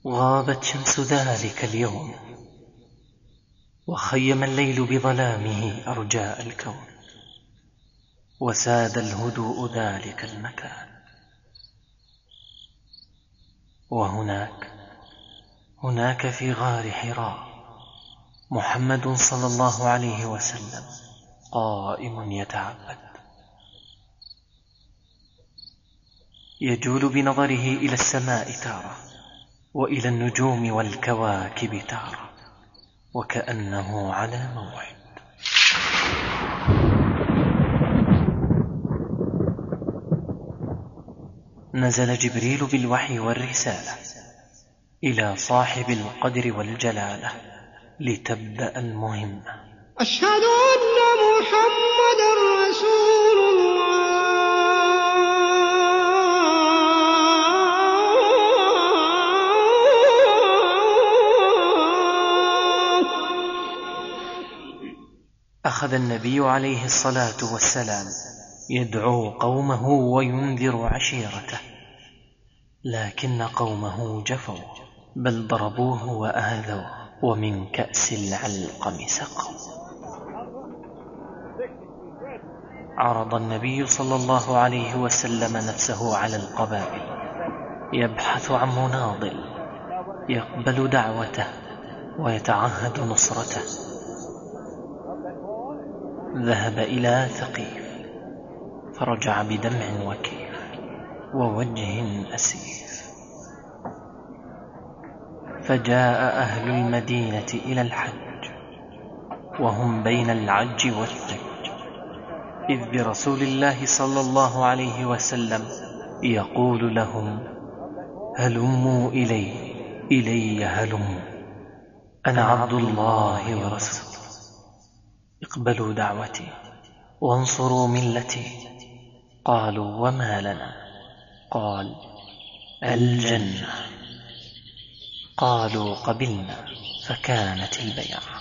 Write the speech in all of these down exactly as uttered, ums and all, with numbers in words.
غابت شمس ذلك اليوم، وخيم الليل بظلامه أرجاء الكون، وساد الهدوء ذلك المكان. وهناك هناك في غار حراء محمد صلى الله عليه وسلم قائم يتعبد، يجول بنظره إلى السماء تارة، وإلى النجوم والكواكب تارة، وكأنه على موعد. نزل جبريل بالوحي والرسالة إلى صاحب القدر والجلالة لتبدأ المهمة. أشهد أن محمد رسول الله. أخذ النبي عليه الصلاة والسلام يدعو قومه وينذر عشيرته، لكن قومه جفوا، بل ضربوه وآذوه، ومن كأس العلقم سقوا. عرض النبي صلى الله عليه وسلم نفسه على القبائل، يبحث عن مناضل يقبل دعوته ويتعهد نصرته. ذهب إلى ثقيف فرجع بدمع وكيف ووجه أسيف. فجاء أهل المدينة إلى الحج وهم بين العج والثج، إذ برسول الله صلى الله عليه وسلم يقول لهم: هلموا إلي إلي هلموا، أنا عبد الله ورسوله، اقبلوا دعوتي وانصروا ملتي. قالوا: وما لنا؟ قال: الجنة. قالوا: قبلنا. فكانت البيعة.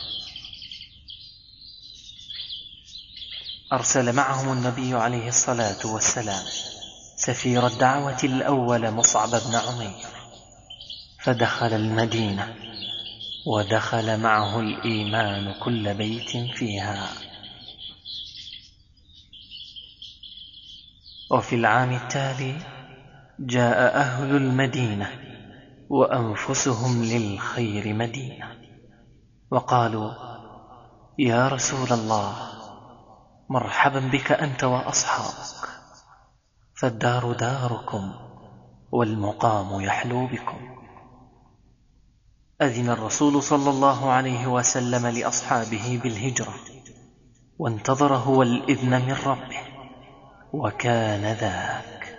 أرسل معهم النبي عليه الصلاة والسلام سفير الدعوة الأول مصعب بن عمير، فدخل المدينة، ودخل معه الإيمان كل بيت فيها. وفي العام التالي جاء أهل المدينة وأنفسهم للخير مدينة، وقالوا: يا رسول الله، مرحبا بك أنت وأصحابك، فالدار داركم والمقام يحلو بكم. أذن الرسول صلى الله عليه وسلم لأصحابه بالهجرة، وانتظر هو الإذن من ربه، وكان ذاك.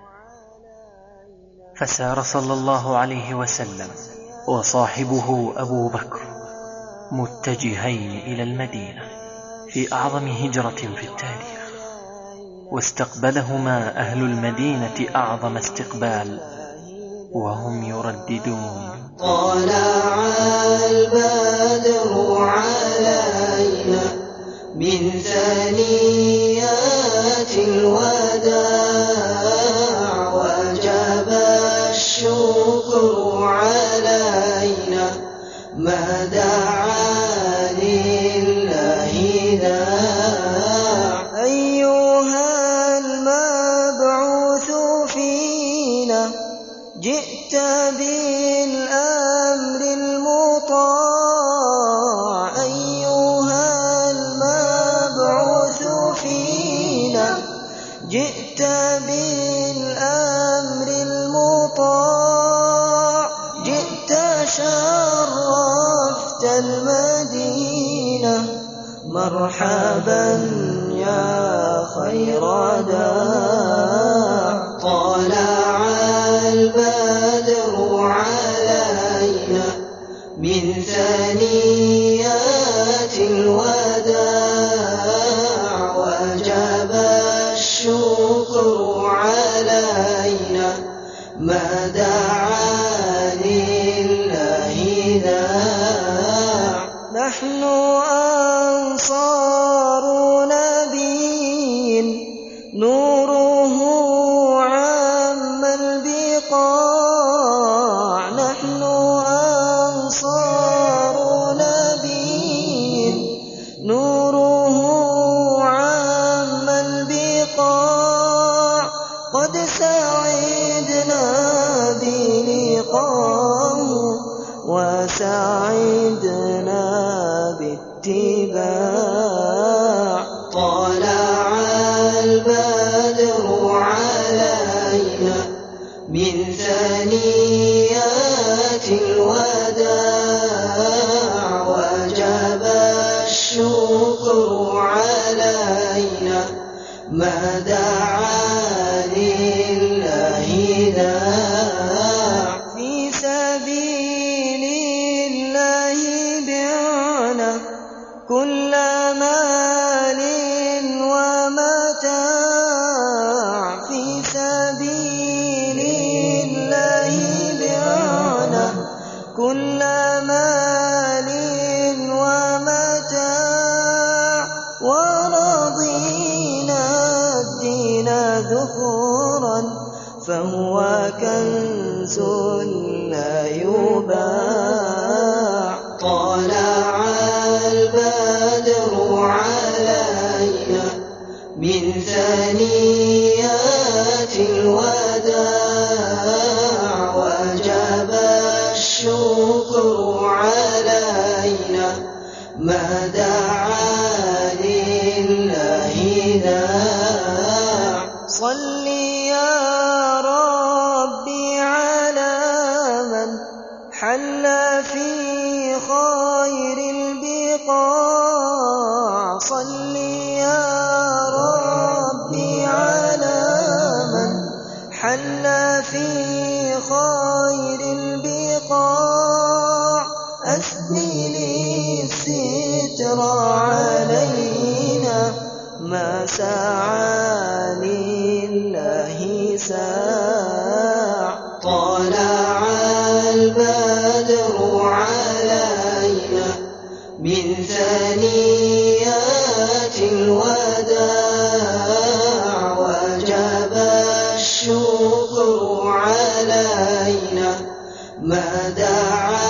فسار صلى الله عليه وسلم وصاحبه أبو بكر متجهين إلى المدينة في أعظم هجرة في التاريخ، واستقبلهما أهل المدينة أعظم استقبال، وهم يرددون: طلع البدر علينا من ثنيات الوداع، وجب الشكر علينا ما دعا لله داع. أيها المبعوث فينا، جئت بالأمر المطاع. أيها المبعوث فينا، جئت بالأمر المطاع. جئت شرفت المدينة، مرحبا يا خير داع. طلع البدر علينا من ثنيات الوداع، وجب الشكر علينا ما دعا لله داع. نحن أنصار نبي نوره عم البقاع، نحن وسعدنا باتباع. طلع البدر علينا من ثنيات الوداع وجب الشكر علينا ما دعا لله داع. في سبيل الله بعنا كل مال ومتاع. في سبيل الله بعنا كل مال ومتاع. ورضينا الدين ذخورا فهو كنز لا يباع. طلع البدر علينا من ثنيات الوداع وجب الشكر علينا ما دعا لله داع. صل يا ربي على من حل في خير البقاع. صل يا ربي على من حل في خير البقاع. أسدل الستر علينا ما سعى لله ساع. طلع البدر علينا من ثنيات الوداع وجب الشكر علينا ما دعا